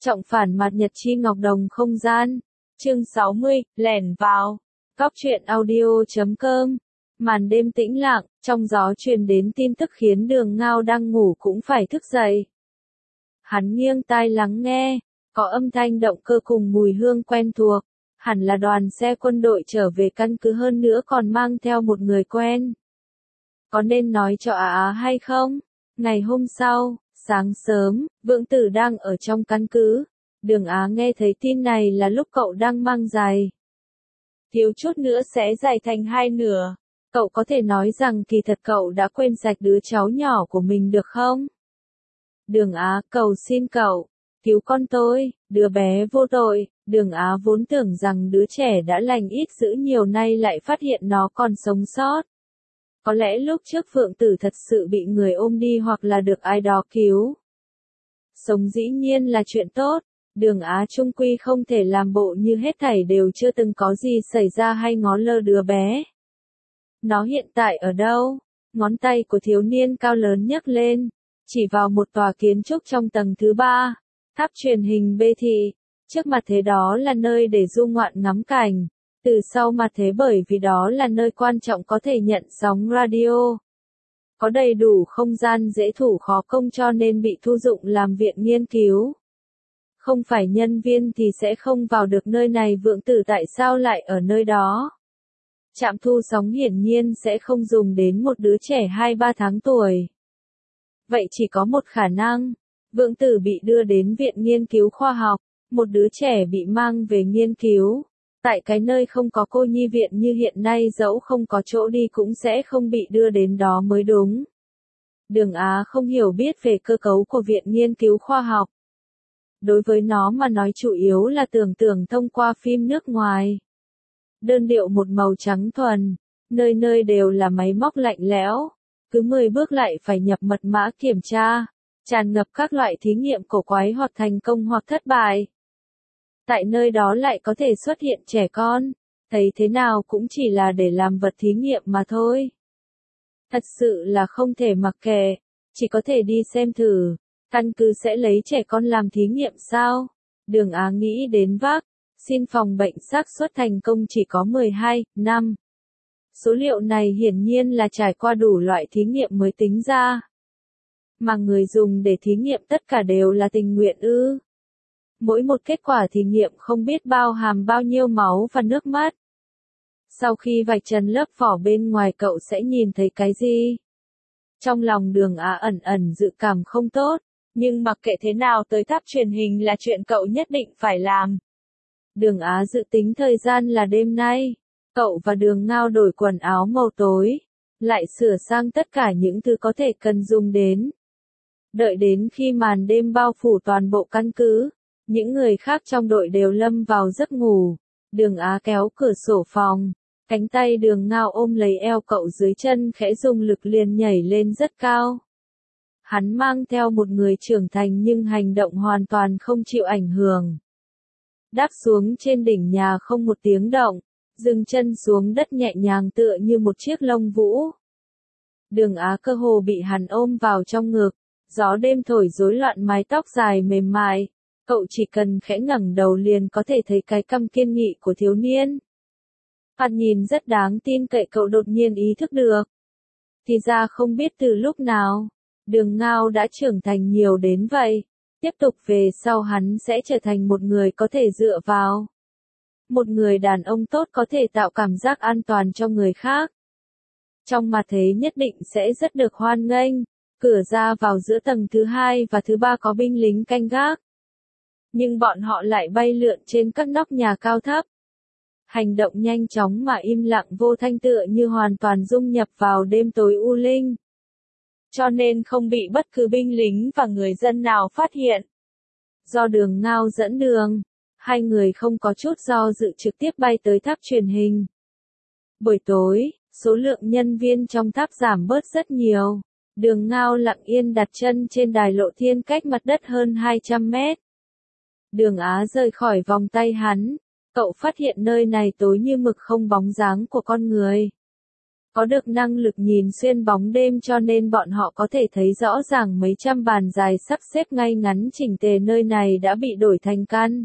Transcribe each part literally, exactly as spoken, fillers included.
Trọng phản mặt nhật chi ngọc đồng không gian. Chương sáu mươi, lẻn vào. Góc truyện audio chấm com. Màn đêm tĩnh lặng, trong gió truyền đến tin tức khiến Đường Ngao đang ngủ cũng phải thức dậy. Hắn nghiêng tai lắng nghe, có âm thanh động cơ cùng mùi hương quen thuộc, hẳn là đoàn xe quân đội trở về căn cứ, hơn nữa còn mang theo một người quen. Có nên nói cho Á Á hay không? Ngày hôm sau, sáng sớm, Vượng Tử đang ở trong căn cứ. Đường Á nghe thấy tin này là lúc cậu đang mang giày. Thiếu chút nữa sẽ giày thành hai nửa. Cậu có thể nói rằng kỳ thật cậu đã quên sạch đứa cháu nhỏ của mình được không? Đường Á, cầu xin cậu, cứu con tôi, đứa bé vô tội. Đường Á vốn tưởng rằng đứa trẻ đã lành ít dữ nhiều nay lại phát hiện nó còn sống sót. Có lẽ lúc trước Phượng Tử thật sự bị người ôm đi hoặc là được ai đó cứu. Sống dĩ nhiên là chuyện tốt, Đường Á trung quy không thể làm bộ như hết thảy đều chưa từng có gì xảy ra hay ngó lơ đứa bé. Nó hiện tại ở đâu? Ngón tay của thiếu niên cao lớn nhấc lên, chỉ vào một tòa kiến trúc trong tầng thứ ba, tháp truyền hình bê thị. Trước mặt thế đó là nơi để du ngoạn ngắm cảnh, từ sau mặt thế bởi vì đó là nơi quan trọng có thể nhận sóng radio. Có đầy đủ không gian dễ thủ khó công cho nên bị thu dụng làm viện nghiên cứu. Không phải nhân viên thì sẽ không vào được nơi này. Vượng Tử tại sao lại ở nơi đó? Trạm thu sóng hiển nhiên sẽ không dùng đến một đứa trẻ hai ba tháng tuổi. Vậy chỉ có một khả năng, Vượng Tử bị đưa đến viện nghiên cứu khoa học, một đứa trẻ bị mang về nghiên cứu. Tại cái nơi không có cô nhi viện như hiện nay, dẫu không có chỗ đi cũng sẽ không bị đưa đến đó mới đúng. Đường Á không hiểu biết về cơ cấu của viện nghiên cứu khoa học. Đối với nó mà nói chủ yếu là tưởng tượng thông qua phim nước ngoài. Đơn điệu một màu trắng thuần, nơi nơi đều là máy móc lạnh lẽo, cứ mười bước lại phải nhập mật mã kiểm tra, tràn ngập các loại thí nghiệm cổ quái hoặc thành công hoặc thất bại. Tại nơi đó lại có thể xuất hiện trẻ con, thấy thế nào cũng chỉ là để làm vật thí nghiệm mà thôi. Thật sự là không thể mặc kệ, chỉ có thể đi xem thử, căn cứ sẽ lấy trẻ con làm thí nghiệm sao? Đường Á nghĩ đến vác, xin phòng bệnh xác suất thành công chỉ có mười hai, năm. Số liệu này hiển nhiên là trải qua đủ loại thí nghiệm mới tính ra. Mà người dùng để thí nghiệm tất cả đều là tình nguyện ư? Mỗi một kết quả thí nghiệm không biết bao hàm bao nhiêu máu và nước mắt. Sau khi vạch trần lớp vỏ bên ngoài cậu sẽ nhìn thấy cái gì? Trong lòng Đường Á ẩn ẩn dự cảm không tốt, nhưng mặc kệ thế nào tới tháp truyền hình là chuyện cậu nhất định phải làm. Đường Á dự tính thời gian là đêm nay, cậu và Đường Ngao đổi quần áo màu tối, lại sửa sang tất cả những thứ có thể cần dùng đến. Đợi đến khi màn đêm bao phủ toàn bộ căn cứ, những người khác trong đội đều lâm vào giấc ngủ. Đường Á kéo cửa sổ phòng, cánh tay Đường Ngao ôm lấy eo cậu, dưới chân khẽ dùng lực liền nhảy lên rất cao. Hắn mang theo một người trưởng thành nhưng hành động hoàn toàn không chịu ảnh hưởng. Đáp xuống trên đỉnh nhà không một tiếng động, dừng chân xuống đất nhẹ nhàng tựa như một chiếc lông vũ. Đường Á cơ hồ bị hắn ôm vào trong ngực, gió đêm thổi rối loạn mái tóc dài mềm mại, cậu chỉ cần khẽ ngẩng đầu liền có thể thấy cái cằm kiên nghị của thiếu niên. Hắn nhìn rất đáng tin cậy, cậu đột nhiên ý thức được. Thì ra không biết từ lúc nào, Đường Ngao đã trưởng thành nhiều đến vậy. Tiếp tục về sau hắn sẽ trở thành một người có thể dựa vào. Một người đàn ông tốt có thể tạo cảm giác an toàn cho người khác. Trong mặt thế nhất định sẽ rất được hoan nghênh. Cửa ra vào giữa tầng thứ hai và thứ ba có binh lính canh gác. Nhưng bọn họ lại bay lượn trên các nóc nhà cao thấp. Hành động nhanh chóng mà im lặng vô thanh, tựa như hoàn toàn dung nhập vào đêm tối u linh. Cho nên không bị bất cứ binh lính và người dân nào phát hiện. Do Đường Ngao dẫn đường, hai người không có chút do dự trực tiếp bay tới tháp truyền hình. Buổi tối, số lượng nhân viên trong tháp giảm bớt rất nhiều. Đường Ngao lặng yên đặt chân trên đài lộ thiên cách mặt đất hơn hai trăm mét. Đường Á rời khỏi vòng tay hắn, cậu phát hiện nơi này tối như mực, không bóng dáng của con người. Có được năng lực nhìn xuyên bóng đêm cho nên bọn họ có thể thấy rõ ràng mấy trăm bàn dài sắp xếp ngay ngắn chỉnh tề nơi này đã bị đổi thành căn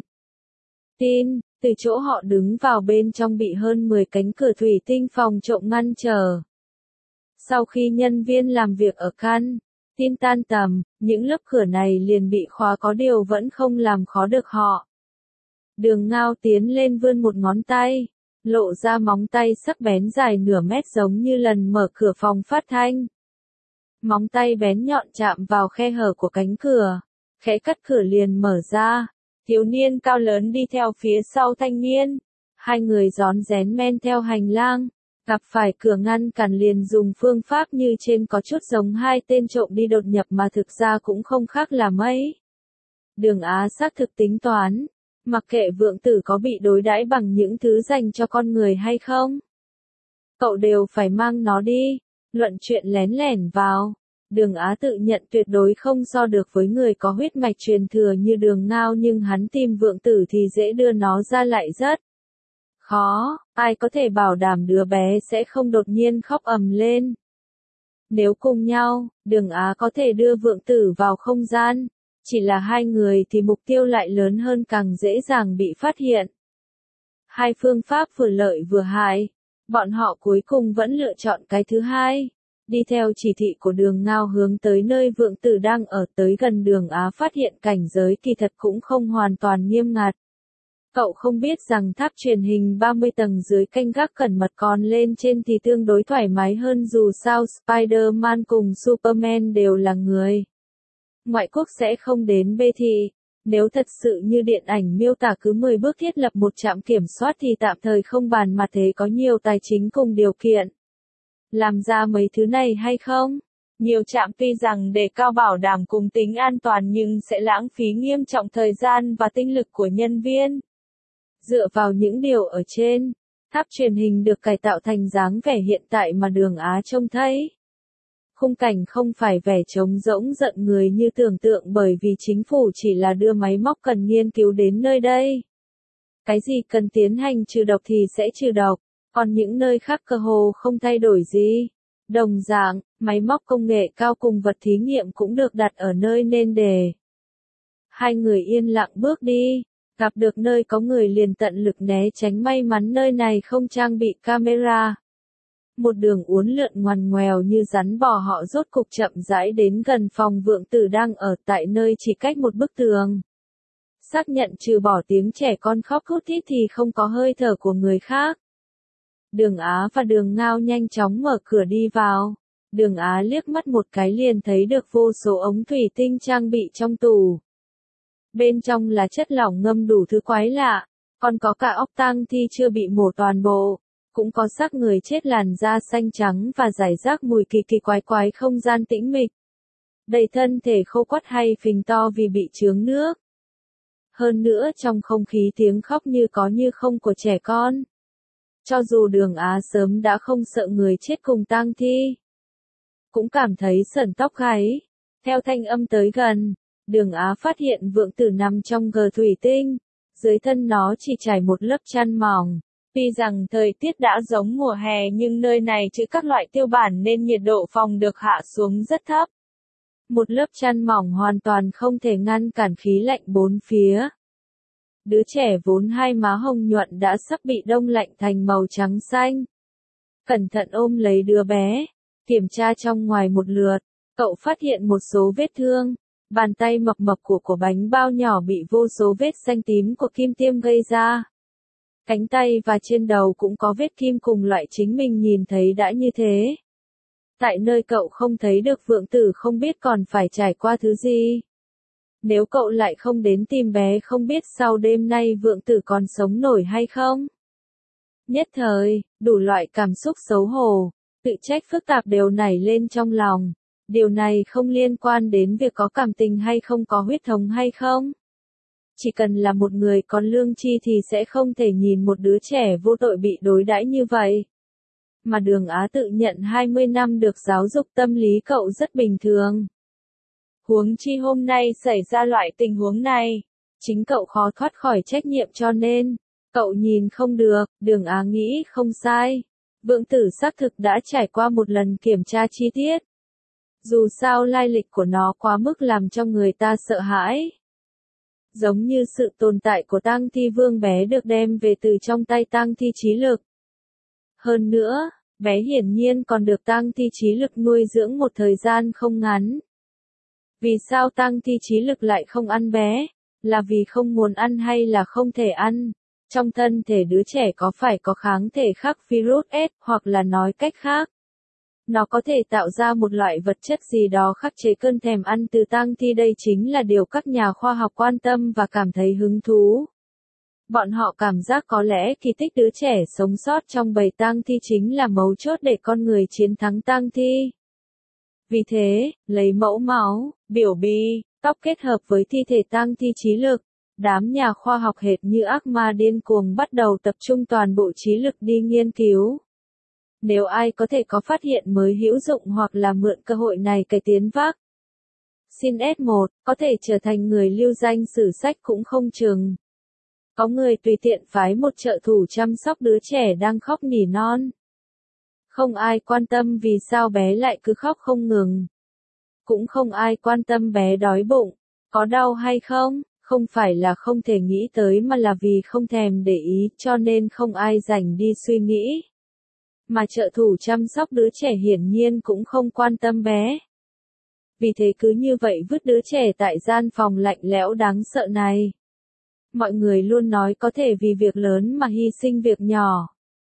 tin, từ chỗ họ đứng vào bên trong bị hơn mười cánh cửa thủy tinh phòng trộm ngăn trở. Sau khi nhân viên làm việc ở căn tin tan tầm, những lớp cửa này liền bị khóa có điều vẫn không làm khó được họ. Đường Ngao tiến lên vươn một ngón tay, lộ ra móng tay sắc bén dài nửa mét giống như lần mở cửa phòng phát thanh. Móng tay bén nhọn chạm vào khe hở của cánh cửa, khẽ cắt cửa liền mở ra. Thiếu niên cao lớn đi theo phía sau thanh niên. Hai người rón rén men theo hành lang, gặp phải cửa ngăn cản liền dùng phương pháp như trên có chút giống hai tên trộm đi đột nhập mà thực ra cũng không khác là mấy. Đường Á xác thực tính toán. Mặc kệ Vượng Tử có bị đối đãi bằng những thứ dành cho con người hay không, cậu đều phải mang nó đi. Luận chuyện lén lẻn vào, Đường Á tự nhận tuyệt đối không so được với người có huyết mạch truyền thừa như Đường Ngao, nhưng hắn tìm Vượng Tử thì dễ đưa nó ra lại rất khó. Ai có thể bảo đảm đứa bé sẽ không đột nhiên khóc ầm lên. Nếu cùng nhau, Đường Á có thể đưa Vượng Tử vào không gian. Chỉ là hai người thì mục tiêu lại lớn hơn, càng dễ dàng bị phát hiện. Hai phương pháp vừa lợi vừa hại. Bọn họ cuối cùng vẫn lựa chọn cái thứ hai. Đi theo chỉ thị của Đường Ngao hướng tới nơi Vượng Tử đang ở. Tới gần Đường Á phát hiện cảnh giới kỳ thật cũng không hoàn toàn nghiêm ngặt. Cậu không biết rằng tháp truyền hình ba mươi tầng dưới canh gác cẩn mật, còn lên trên thì tương đối thoải mái hơn, dù sao Spider-Man cùng Superman đều là người ngoại quốc sẽ không đến bê thị. Nếu thật sự như điện ảnh miêu tả cứ mười bước thiết lập một trạm kiểm soát thì tạm thời không bàn, mà thế có nhiều tài chính cùng điều kiện làm ra mấy thứ này hay không? Nhiều trạm tuy rằng đề cao bảo đảm cùng tính an toàn nhưng sẽ lãng phí nghiêm trọng thời gian và tinh lực của nhân viên. Dựa vào những điều ở trên, tháp truyền hình được cải tạo thành dáng vẻ hiện tại mà Đường Á trông thấy. Khung cảnh không phải vẻ trống rỗng giận người như tưởng tượng, bởi vì chính phủ chỉ là đưa máy móc cần nghiên cứu đến nơi đây. Cái gì cần tiến hành trừ độc thì sẽ trừ độc, còn những nơi khác cơ hồ không thay đổi gì. Đồng dạng, máy móc công nghệ cao cùng vật thí nghiệm cũng được đặt ở nơi nên để. Hai người yên lặng bước đi, gặp được nơi có người liền tận lực né tránh, may mắn nơi này không trang bị camera. Một đường uốn lượn ngoằn ngoèo như rắn bò, họ rốt cục chậm rãi đến gần phòng Vượng Tử đang ở, tại nơi chỉ cách một bức tường. Xác nhận trừ bỏ tiếng trẻ con khóc thút thít thì không có hơi thở của người khác. Đường Á và Đường Ngao nhanh chóng mở cửa đi vào. Đường Á liếc mắt một cái liền thấy được vô số ống thủy tinh trang bị trong tủ. Bên trong là chất lỏng ngâm đủ thứ quái lạ, còn có cả óc tang thi chưa bị mổ toàn bộ. Cũng có xác người chết làn da xanh trắng và rải rác mùi kỳ kỳ quái quái, không gian tĩnh mịch. Đầy thân thể khô quắt hay phình to vì bị chướng nước. Hơn nữa trong không khí tiếng khóc như có như không của trẻ con. Cho dù Đường Á sớm đã không sợ người chết cùng tang thi, cũng cảm thấy sởn tóc gáy. Theo thanh âm tới gần, Đường Á phát hiện Vượng Tử nằm trong gờ thủy tinh. Dưới thân nó chỉ trải một lớp chăn mỏng. Tuy rằng thời tiết đã giống mùa hè nhưng nơi này trừ các loại tiêu bản nên nhiệt độ phòng được hạ xuống rất thấp. Một lớp chăn mỏng hoàn toàn không thể ngăn cản khí lạnh bốn phía. Đứa trẻ vốn hai má hồng nhuận đã sắp bị đông lạnh thành màu trắng xanh. Cẩn thận ôm lấy đứa bé, kiểm tra trong ngoài một lượt, cậu phát hiện một số vết thương. Bàn tay mập mập của của bánh bao nhỏ bị vô số vết xanh tím của kim tiêm gây ra. Cánh tay và trên đầu cũng có vết kim cùng loại chính mình nhìn thấy đã như thế. Tại nơi cậu không thấy được Vượng Tử không biết còn phải trải qua thứ gì. Nếu cậu lại không đến tìm bé không biết sau đêm nay Vượng Tử còn sống nổi hay không. Nhất thời, đủ loại cảm xúc xấu hổ, tự trách phức tạp đều nảy lên trong lòng. Điều này không liên quan đến việc có cảm tình hay không, có huyết thống hay không. Chỉ cần là một người có lương tri thì sẽ không thể nhìn một đứa trẻ vô tội bị đối đãi như vậy. Mà Đường Á tự nhận hai mươi năm được giáo dục tâm lý cậu rất bình thường. Huống chi hôm nay xảy ra loại tình huống này, chính cậu khó thoát khỏi trách nhiệm cho nên, cậu nhìn không được. Đường Á nghĩ không sai. Vượng Tử xác thực đã trải qua một lần kiểm tra chi tiết. Dù sao lai lịch của nó quá mức làm cho người ta sợ hãi. Giống như sự tồn tại của Tang Thi Vương bé được đem về từ trong tay Tang Thi Chí Lực. Hơn nữa, bé hiển nhiên còn được Tang Thi Chí Lực nuôi dưỡng một thời gian không ngắn. Vì sao Tang Thi Chí Lực lại không ăn bé? Là vì không muốn ăn hay là không thể ăn? Trong thân thể đứa trẻ có phải có kháng thể khắc virus S, hoặc là nói cách khác, nó có thể tạo ra một loại vật chất gì đó khắc chế cơn thèm ăn từ tang thi. Đây chính là điều các nhà khoa học quan tâm và cảm thấy hứng thú. Bọn họ cảm giác có lẽ kỳ tích đứa trẻ sống sót trong bầy tang thi chính là mấu chốt để con người chiến thắng tang thi. Vì thế, lấy mẫu máu, biểu bì, tóc kết hợp với thi thể tang thi Chí Lực, đám nhà khoa học hệt như ác ma điên cuồng bắt đầu tập trung toàn bộ trí lực đi nghiên cứu. Nếu ai có thể có phát hiện mới hữu dụng hoặc là mượn cơ hội này cải tiến vác xin S một, có thể trở thành người lưu danh sử sách cũng không chừng. Có người tùy tiện phái một trợ thủ chăm sóc đứa trẻ đang khóc nỉ non. Không ai quan tâm vì sao bé lại cứ khóc không ngừng. Cũng không ai quan tâm bé đói bụng, có đau hay không, không phải là không thể nghĩ tới mà là vì không thèm để ý cho nên không ai rảnh đi suy nghĩ. Mà trợ thủ chăm sóc đứa trẻ hiển nhiên cũng không quan tâm bé. Vì thế cứ như vậy vứt đứa trẻ tại gian phòng lạnh lẽo đáng sợ này. Mọi người luôn nói có thể vì việc lớn mà hy sinh việc nhỏ.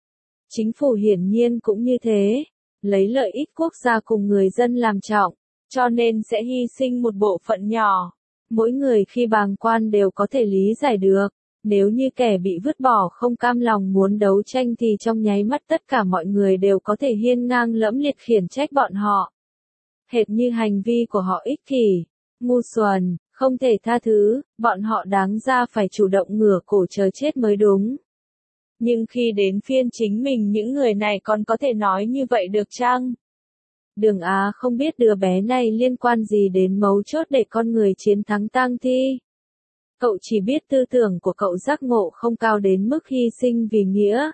Chính phủ hiển nhiên cũng như thế, lấy lợi ích quốc gia cùng người dân làm trọng, cho nên sẽ hy sinh một bộ phận nhỏ. Mỗi người khi bàng quan đều có thể lý giải được, nếu như kẻ bị vứt bỏ không cam lòng muốn đấu tranh thì trong nháy mắt tất cả mọi người đều có thể hiên ngang lẫm liệt khiển trách bọn họ. Hệt như hành vi của họ ích kỷ, ngu xuẩn, không thể tha thứ, bọn họ đáng ra phải chủ động ngửa cổ chờ chết mới đúng. Nhưng khi đến phiên chính mình những người này còn có thể nói như vậy được chăng? Đường Á không biết đứa bé này liên quan gì đến mấu chốt để con người chiến thắng tang thi. Cậu chỉ biết tư tưởng của cậu giác ngộ không cao đến mức hy sinh vì nghĩa.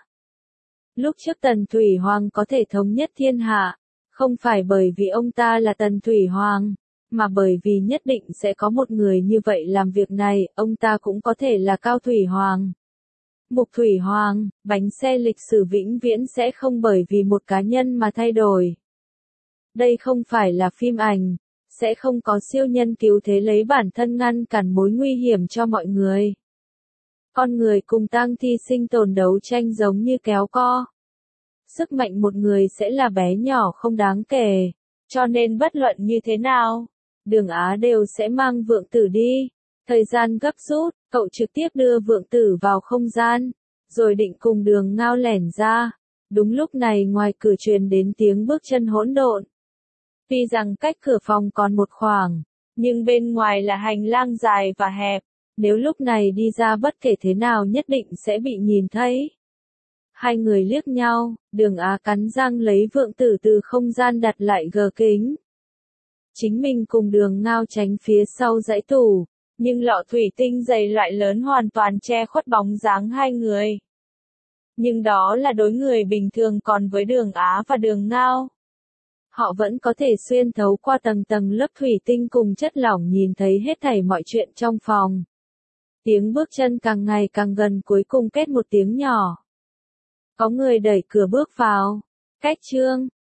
Lúc trước Tần Thủy Hoàng có thể thống nhất thiên hạ, không phải bởi vì ông ta là Tần Thủy Hoàng, mà bởi vì nhất định sẽ có một người như vậy làm việc này, ông ta cũng có thể là Cao Thủy Hoàng. Mục Thủy Hoàng, bánh xe lịch sử vĩnh viễn sẽ không bởi vì một cá nhân mà thay đổi. Đây không phải là phim ảnh, sẽ không có siêu nhân cứu thế lấy bản thân ngăn cản mối nguy hiểm cho mọi người. Con người cùng tang thi sinh tồn đấu tranh giống như kéo co. Sức mạnh một người sẽ là bé nhỏ không đáng kể, cho nên bất luận như thế nào, Đường Á đều sẽ mang Vượng Tử đi. Thời gian gấp rút, cậu trực tiếp đưa Vượng Tử vào không gian, rồi định cùng Đường Ngao lẻn ra. Đúng lúc này ngoài cửa truyền đến tiếng bước chân hỗn độn. Tuy rằng cách cửa phòng còn một khoảng, nhưng bên ngoài là hành lang dài và hẹp, nếu lúc này đi ra bất kể thế nào nhất định sẽ bị nhìn thấy. Hai người liếc nhau, Đường Á cắn răng lấy Vượng Tử từ không gian đặt lại gờ kính. Chính mình cùng Đường Ngao tránh phía sau dãy tủ, nhưng lọ thủy tinh dày loại lớn hoàn toàn che khuất bóng dáng hai người. Nhưng đó là đối người bình thường, còn với Đường Á và Đường Ngao, họ vẫn có thể xuyên thấu qua tầng tầng lớp thủy tinh cùng chất lỏng nhìn thấy hết thảy mọi chuyện trong phòng. Tiếng bước chân càng ngày càng gần, cuối cùng kết một tiếng nhỏ. Có người đẩy cửa bước vào. Cách chương